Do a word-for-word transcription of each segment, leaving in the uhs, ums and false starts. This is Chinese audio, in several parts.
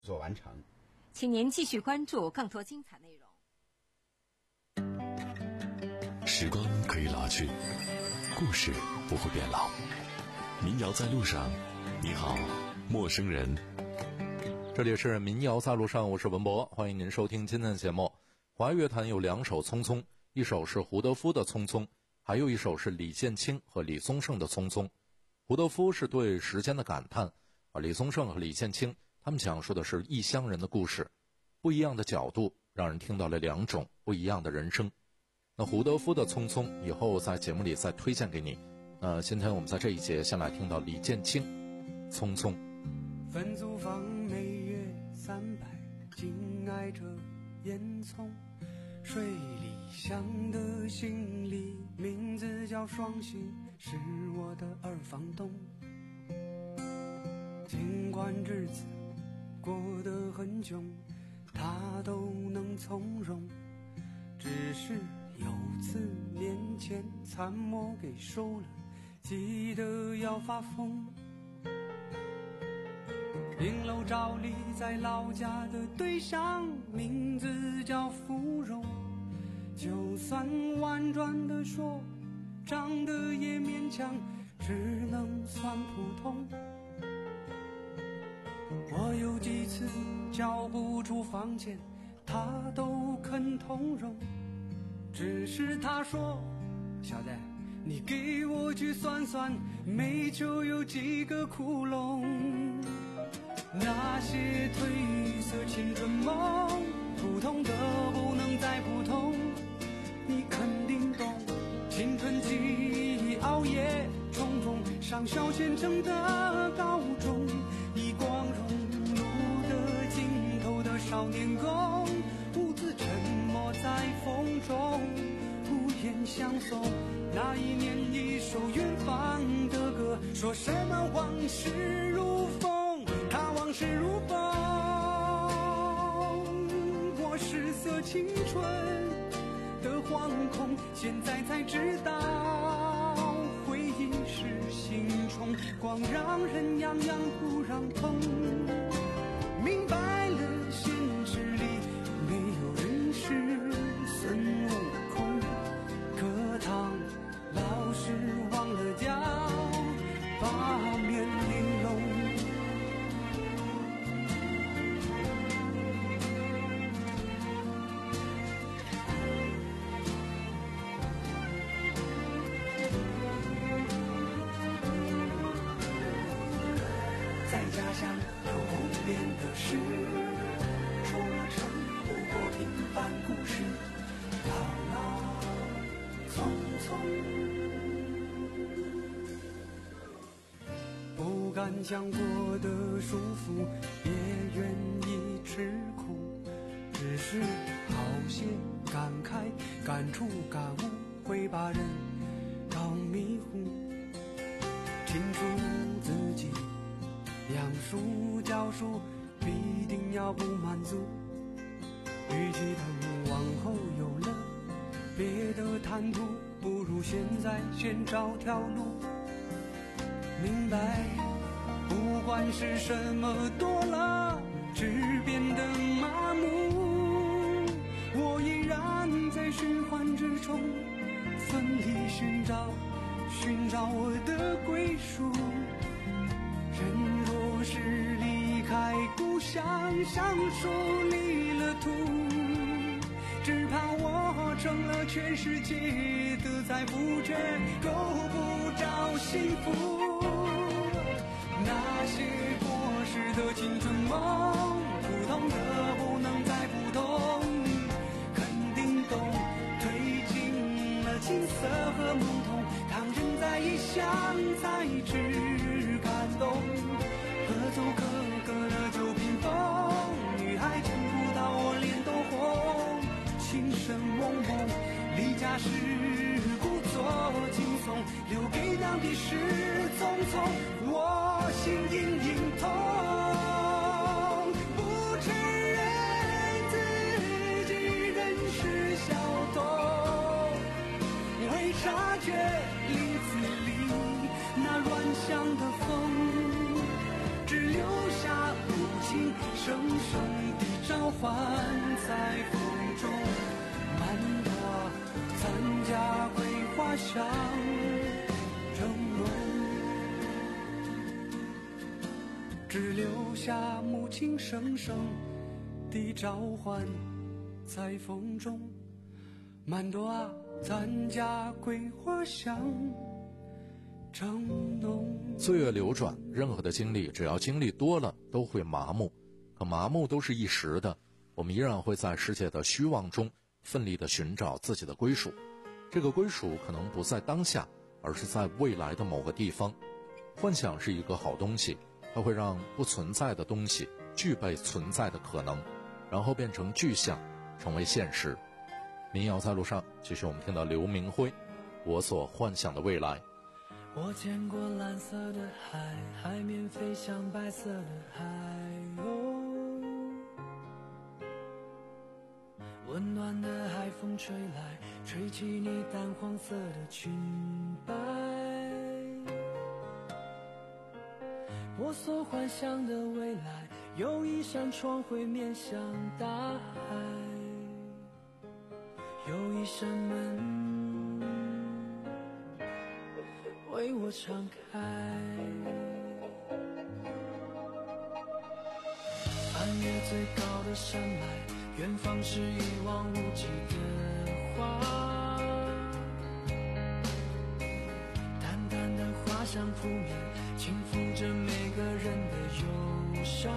所完成。 请您继续关注更多精彩内容。 时光可以老去，故事不会变老。民谣在路上，你好，陌生人。 这里是民谣在路上，我是文博，欢迎您收听今天的节目。华语乐坛有两首《匆匆》，一首是胡德夫的《匆匆》，还有一首是李建清和李宗盛的《匆匆》。胡德夫是对时间的感叹，而李宗盛和李建清他们讲述的是异乡人的故事，不一样的角度让人听到了两种不一样的人生。那胡德夫的《匆匆》以后在节目里再推荐给你。那今天我们在这一节先来听到李建清《匆匆》。 分租房每月三百，紧挨着烟囱，水里香的行李，名字叫双喜，是我的二房东。尽管日子过得很窘，他都能从容，只是有次年前残模给收了，急得要发疯。影楼照例在老家的对象，名字叫芙蓉，就算婉转的说，长得也勉强，只能算普通。我有几次交不出房钱，他都肯通融，只是他说，小子，你给我去算算，煤球有几个窟窿。那些褪色青春梦，普通的不能再普通，你肯定懂。青春期熬夜冲锋，上小县城的高中，以光荣路的尽头的少年宫，兀自沉默在风中，无言相送。那一年一首远方的歌，说什么往事如风，他往事如风。我失色青春的惶恐，现在才知道回忆是心虫，光让人痒痒不让痛。明白了现实里没有人是孙悟空，课堂老师忘了教八面玲珑。变的事，说成不过平凡故事，老老匆匆。不敢讲过的束缚，也愿意吃苦，只是好些感慨感触感悟，会把人搞迷糊。清楚自己养书教书必定要不满足，与其等往后有了别的谈吐，不如现在先找条路。明白不管是什么多了，只变得麻木，我依然在循环之中奋力寻找寻找我的归属。人若是离开故乡，像树离了土，只怕我成了全世界的财富，却够不着幸福。那些过时的青春梦，普通的不能再普通，肯定懂，褪尽了青涩和懵懂，当人在异乡才知感动。可走可歌的旧屏风，女孩见不到我脸都红，情深蒙蒙，离家时故作轻松，留给当地时匆匆，我心隐隐痛，不承认自己仍是小童，未察觉林子里那乱响的风，只留下无情声声地召唤，在风中漫朵参加桂花香蒸笼，只留下母亲声声地召唤，在风中漫朵啊参加桂花香蒸笼。 岁月流转，任何的经历只要经历多了都会麻木，可麻木都是一时的，我们依然会在世界的虚妄中奋力地寻找自己的归属。这个归属可能不在当下，而是在未来的某个地方。幻想是一个好东西，它会让不存在的东西具备存在的可能，然后变成具象，成为现实。民谣在路上，继续我们听到刘明辉，我所幻想的未来。 我见过蓝色的海，海面飞向白色的海鸥，温暖的海风吹来，吹起你淡黄色的裙摆。我所幻想的未来，有一扇窗会面向大海，有一扇门为我敞开。翻越最高的山脉，远方是一望无际的花，淡淡的花香扑面，轻抚着每个人的忧伤。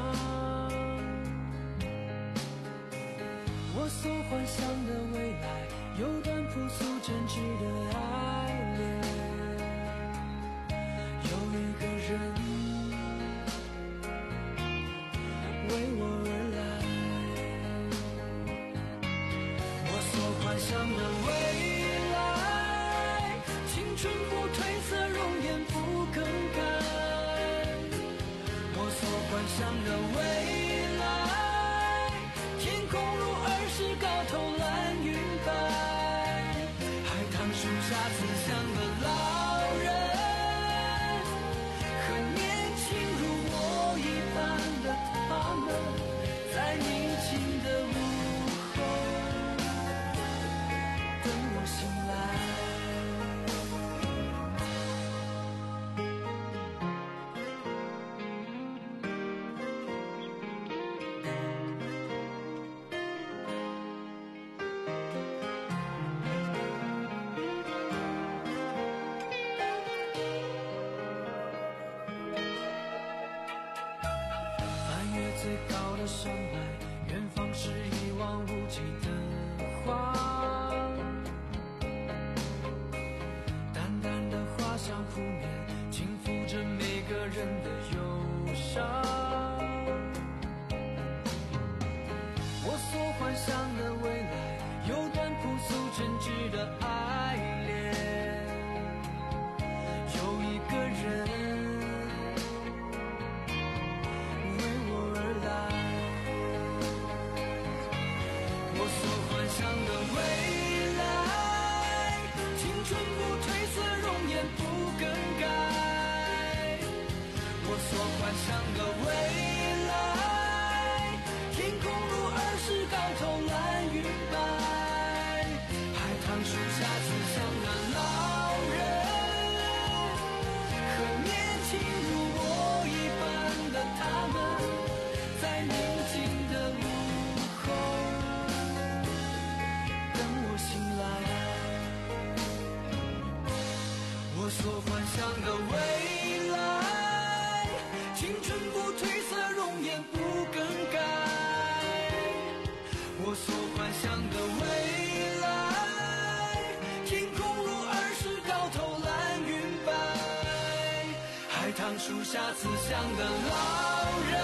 我所幻想的未来，有段朴素真挚的爱恋，有一个人为我而来。我所幻想的未来，青春不褪色，容颜不更改。我所幻想的未来，天空如儿时高头蓝云白，海棠树下慈祥的老人，和年轻如我一般的他们，在宁静的午后等我醒来。翻越最高的山脉，远方是一望无际的花，淡淡的花香扑面，轻抚着每个人的忧伤。我所幻想的未来，有段朴素真挚的爱恋，有一个人为我而来。我所幻想的未来，青春不褪色，容颜不更改。我所幻想的未来，天空如儿时高头蓝云白，海棠树下慈祥的老人，和年轻如我一般的他们，在宁静的午后等我醒来。我所幻想的未来，青春不褪色，容颜不更改。我所幻想的未来，天空如儿时高头蓝云白，海棠树下慈祥的老人，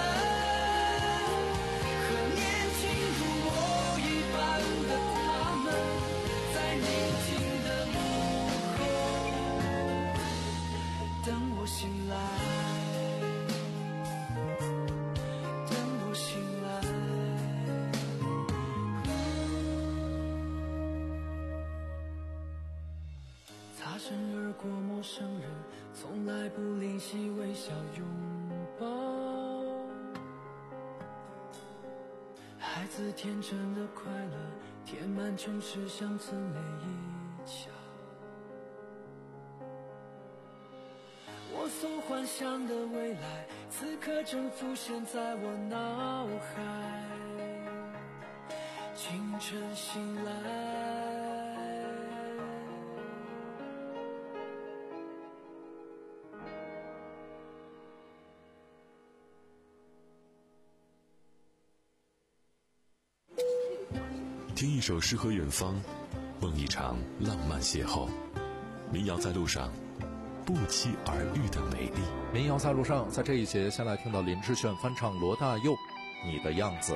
和年轻如我一般的他们，在宁静的午后等我醒来，等我醒来。擦身而过陌生人，从来不吝惜微笑拥抱。 孩子天真的快乐，填满城市乡村每一角。我所幻想的未来，此刻正浮现在我脑海。清晨醒来， 听一首诗和远方，梦一场浪漫邂逅。民谣在路上，不期而遇的美丽。 民谣在路上，在这一节先来听到林志炫翻唱罗大佑《你的样子》。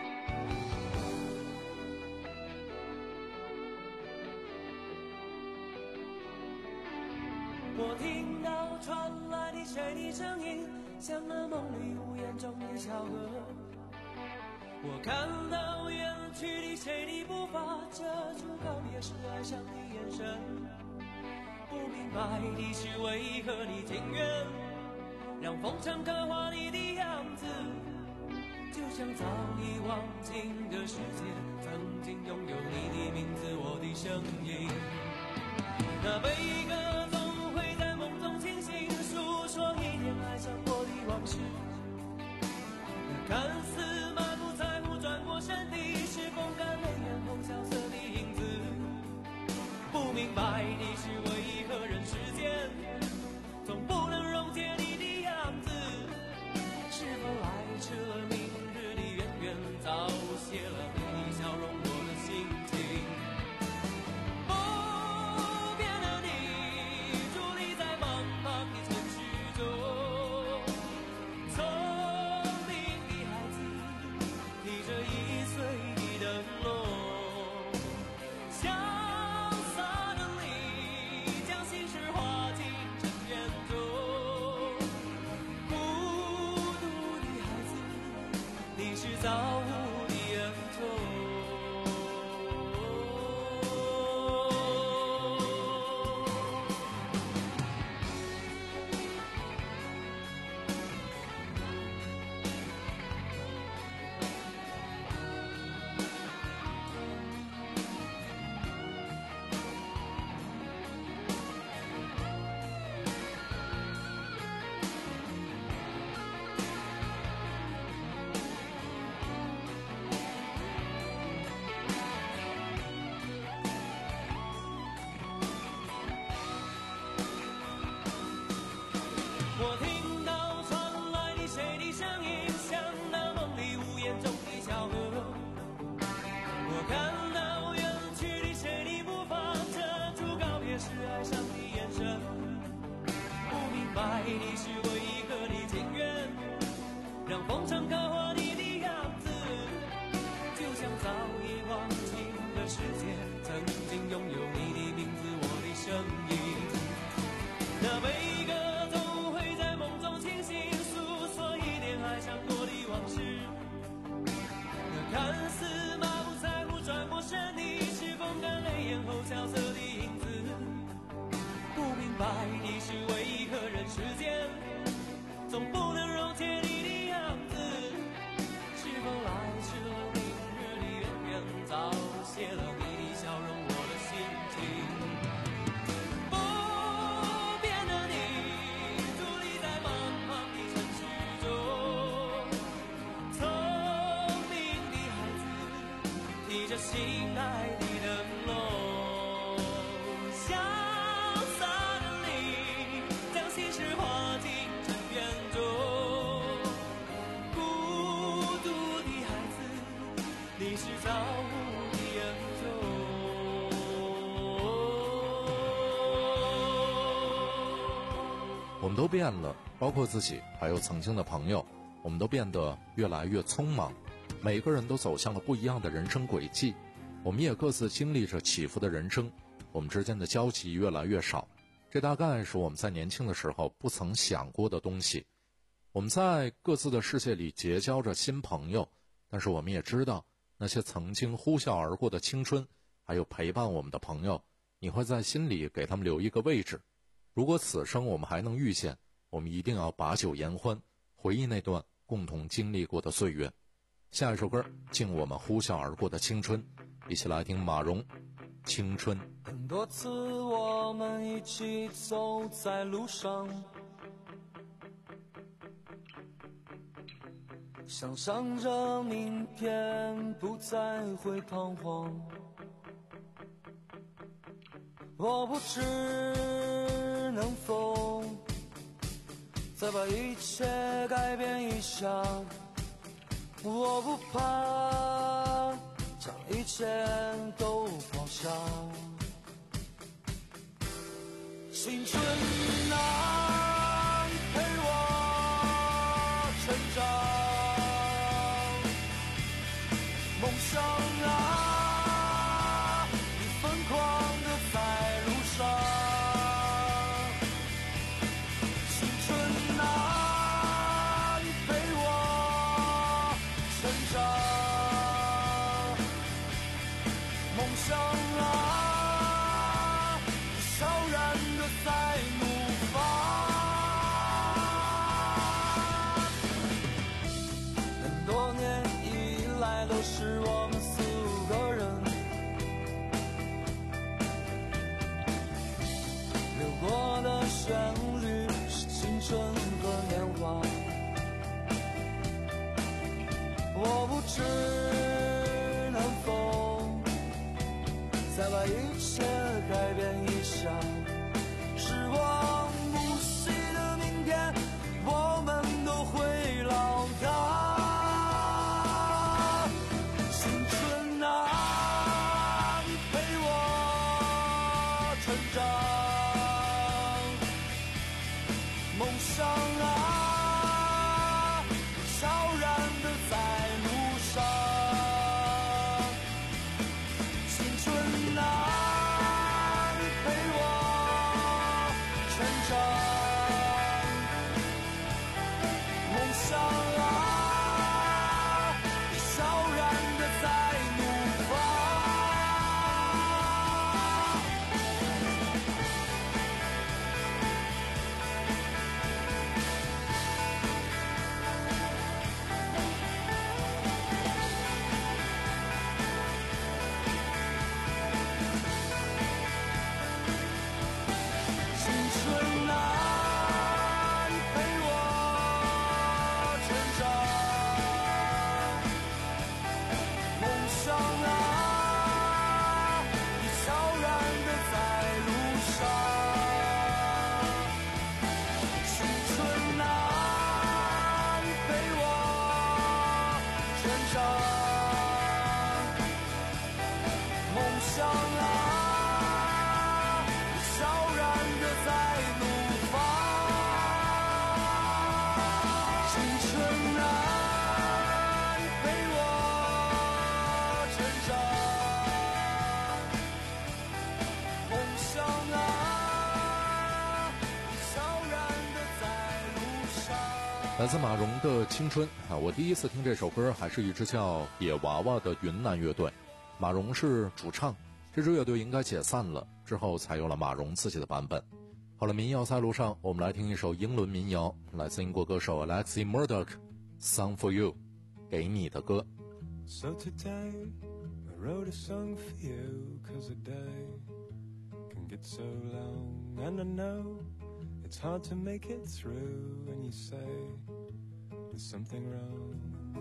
我听到传来的谁的声音，像那梦里无言中的巧合。我看到远去的谁的步伐，遮住告别时哀伤的眼神。不明白的是为何你情愿让风尘刻画你的样子，就像早已忘情的世界，曾经拥有你的名字，我的声音。那悲歌总会在梦中清醒，诉说一天爱上过的往事。那看似满不在乎转过身的，是风干泪眼后萧瑟的影子。不明白的是为何人世间总不能溶解你的样子，是否来迟了明日的远远，早谢了你的笑容我的心情。造物的恩宠。我听到传来的谁的声音，像那梦里无言中的巧合。我看到远去的谁的步伐，遮住告别时哀伤的眼神。不明白的是为何你情愿让风尘刻画你的样子，就像早已忘情的世界，曾经拥有你的名字，我的声音。那每个看似马不在乎转过身的，是风干泪眼后萧瑟的影子。不明白的是为何人世间总不能溶解你的样子，是否来迟了明日的远远，早谢了你的笑容我的心情。不变的你伫立在茫茫的城市中，提着心爱的灯笼，潇洒的你将心事化进尘缘中。孤独的孩子，你是造物的恩宠。 我们都变了，包括自己，还有曾经的朋友，我们都变得越来越匆忙。每个人都走向了不一样的人生轨迹，我们也各自经历着起伏的人生，我们之间的交集越来越少，这大概是我们在年轻的时候不曾想过的东西。我们在各自的世界里结交着新朋友，但是我们也知道那些曾经呼啸而过的青春，还有陪伴我们的朋友，你会在心里给他们留一个位置。如果此生我们还能遇见，我们一定要把酒言欢，回忆那段共同经历过的岁月。 下一首歌敬我们呼啸而过的青春，一起来听马蓉《青春》。 很多次我们一起走在路上，想象着明天不再会彷徨。我不知能否再把一切改变一下，我不怕将一切都抛下。青春啊，你陪我成长，梦想啊，你疯狂地在路上。青春啊，你陪我成长，梦想啊，你悄然地在怒放。很多年以来都是我们四个人流过的旋律，是青春和年华。我不知能否再把一切改变一下，时光不息的明天，我们都会老大。青春啊，你陪我成长，梦想啊，悄然地在路上。青春啊，你陪我成长，梦想啊，你悄然地在怒放。青春啊，你陪我成长，梦想啊，你悄然地在路上。青春啊，你陪我成长，梦想啊，你悄然地在怒放。青春啊，你陪我成长，梦想啊，你悄然地在路上。 来自马蓉的《青春》啊，我第一次听这首歌还是一支叫野娃娃的云南乐队，马蓉是主唱，这支乐队应该解散了，之后才有了马蓉自己的版本。好了，民谣在路上，我们来听一首英伦民谣，来自英国歌手 Alexi Murdoch， Song for You， 给你的歌。 So today I wrote a song for you, 'cause a day can get so long, and I know it's hard to make it through when you say there's something wrong.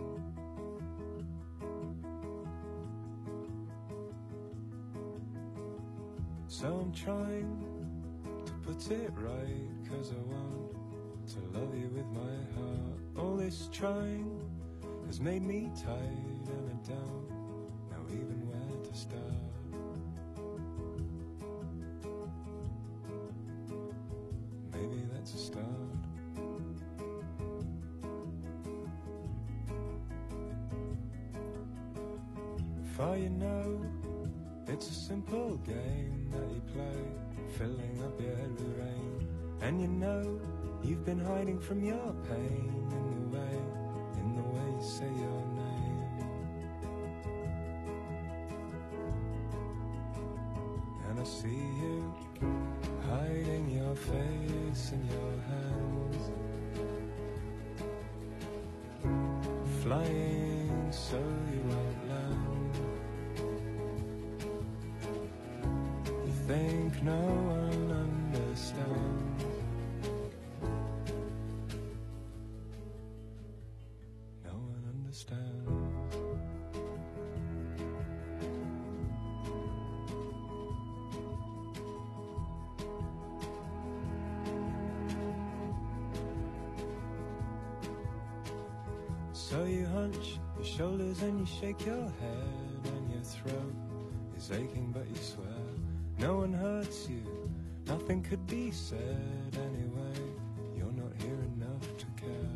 So I'm trying to put it right, 'cause I want to love you with my heart. All this trying has made me tired, and I don't know even where to start. Maybe that's a start. For you know, it's a simple game that you play, filling up your head with rain. And you know, you've been hiding from your pain in the way, in the way you say your name. And I see you hiding your face in your hands, flying so you won't learn. You think no one understands. No one understands. So you hunch your shoulders and you shake your head, and your throat is aching but you swear no one hurts you, nothing could be said anyway. You're not here enough to care.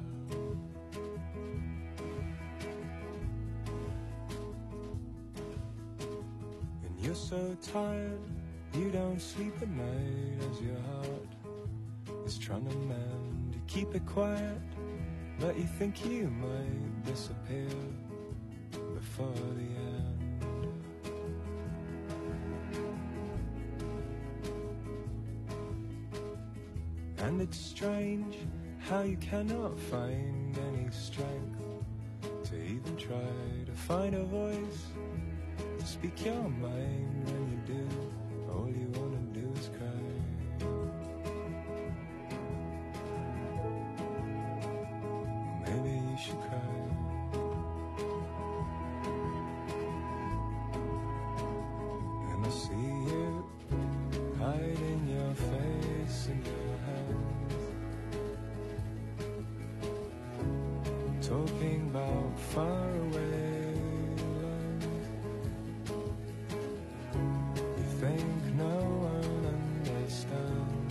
And you're so tired you don't sleep at night as your heart is trying to mend. You keep it quiet but you think you might disappear before the end. And it's strange how you cannot find any strength to even try to find a voice to speak your mind. When you do, all you wanna do is cry. Maybe you should cry. And I see you hiding your face in your hands, talking about far away lands. You think no one understands.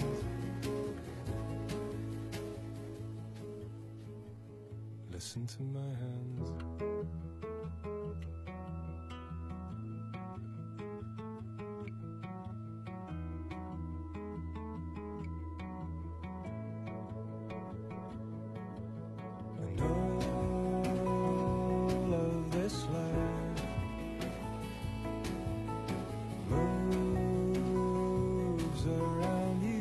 Listen to my hands. And all of this land moves around you.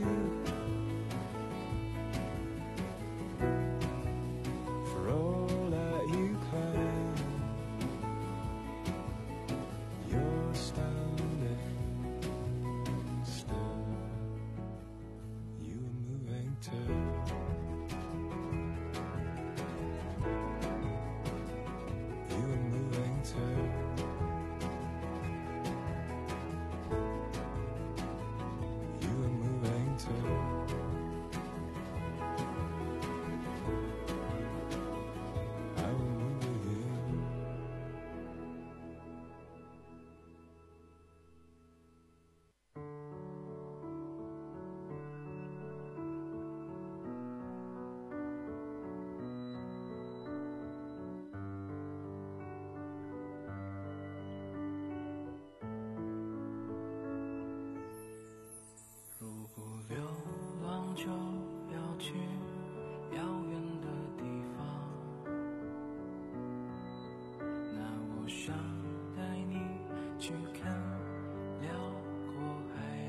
For all that you claim, you're standing still. You are moving too. You are moving too. You are moving too. I will move with you.如果流浪就要去遥远的地方，那我想带你去看辽阔海洋，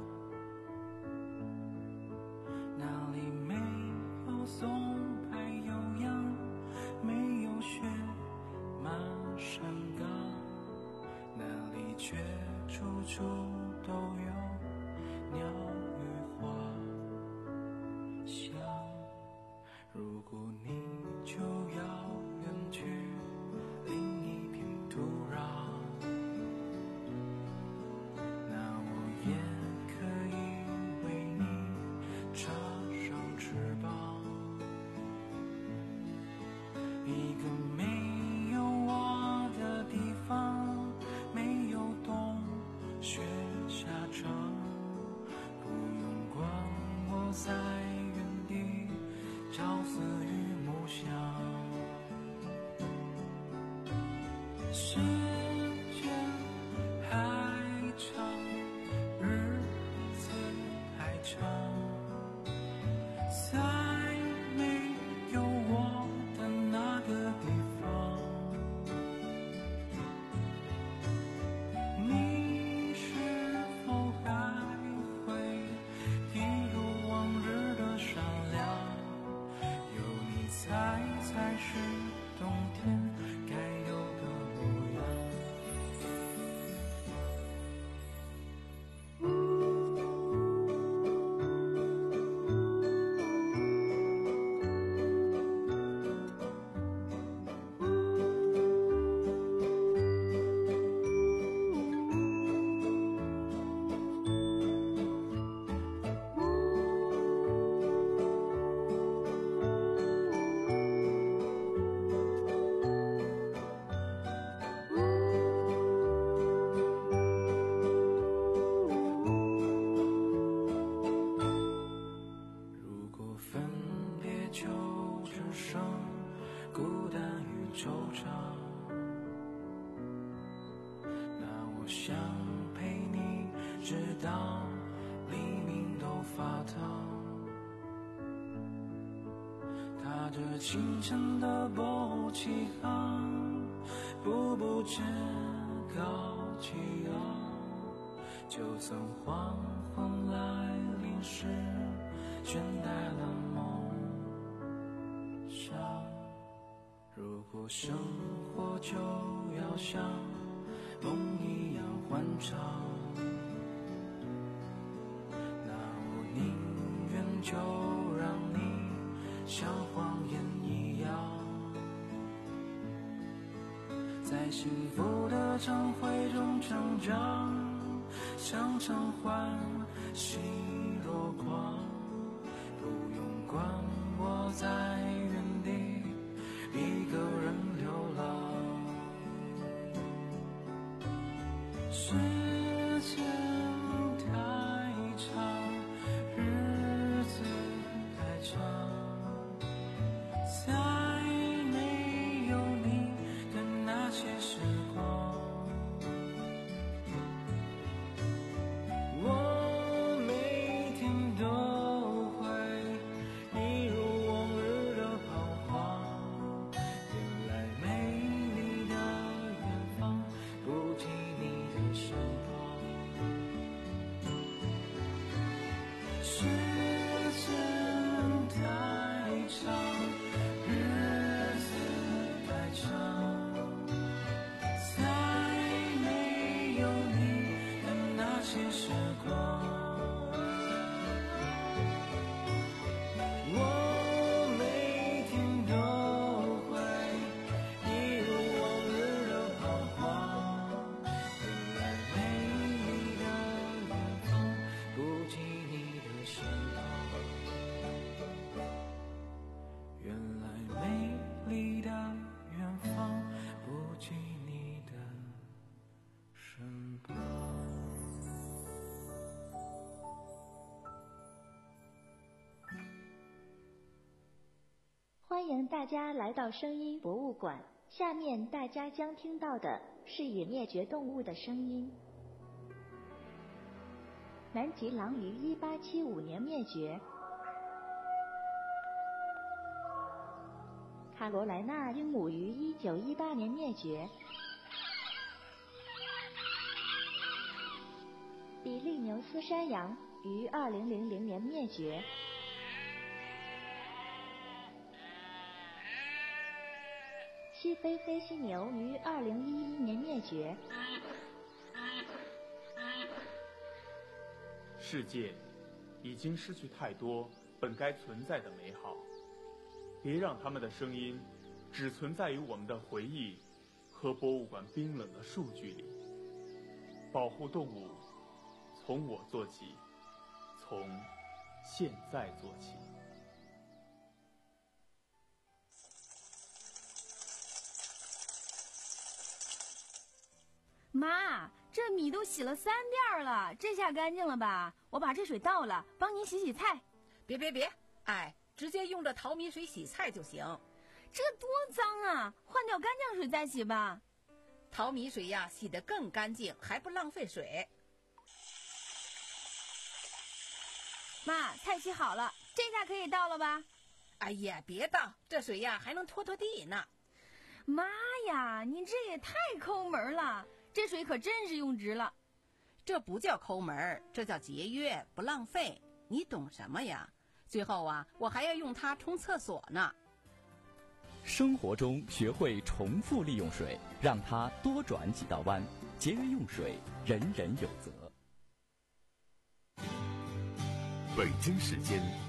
那里没有松柏悠扬，没有雪马山岗，那里却处处都有鸟语花香。如果你就要远去另一片土壤，那我也可以为你插上翅膀。一个没有我的地方，没有冬雪下场，不用管我在原地朝思暮想。时间还长，日子还长，在没有我的那个地方，你是否还会一如往日的善良？有你在才是冬天该有直到黎明都发烫。踏着清晨的波起航，步步至高气昂。就算黄昏来临时倦怠了梦想，如果生活就要像梦一样欢畅，那我宁愿就让你像谎言一样，在幸福的常会中成长，常常欢喜若狂，不用管我在原地一个人流浪。时间太长，日子太长，再没有你的那些时光。我每天都会一如往日的彷徨，原来美丽的远方不及你的身旁。时间太长，日子太长，再没有你的那些时光。我每天都会一如往日的彷徨，原来美丽的远方不及你的身旁。原来美丽的远方不及你的身旁。 欢迎大家来到声音博物馆，下面大家将听到的是已灭绝动物的声音。南极狼于一八七五年灭绝，卡罗莱纳鹦鹉于一九一八年灭绝，比利牛斯山羊于二零零零年灭绝，西非黑犀牛于二零一一年灭绝。 世界已经失去太多本该存在的美好，别让他们的声音只存在于我们的回忆和博物馆冰冷的数据里。保护动物，从我做起，从现在做起。 妈，这米都洗了三遍了，这下干净了吧？我把这水倒了，帮您洗洗菜。 别别别，哎，直接用这淘米水洗菜就行。 这多脏啊，换掉干净水再洗吧。 淘米水呀，洗得更干净，还不浪费水。 妈，菜洗好了，这下可以倒了吧？ 哎呀，别倒，这水呀还能拖拖地呢。 妈呀，你这也太抠门了，这水可真是用值了。 这不叫抠门，这叫节约，不浪费。你懂什么呀？最后啊，我还要用它冲厕所呢。 生活中学会重复利用水，让它多转几道弯，节约用水，人人有责。 北京时间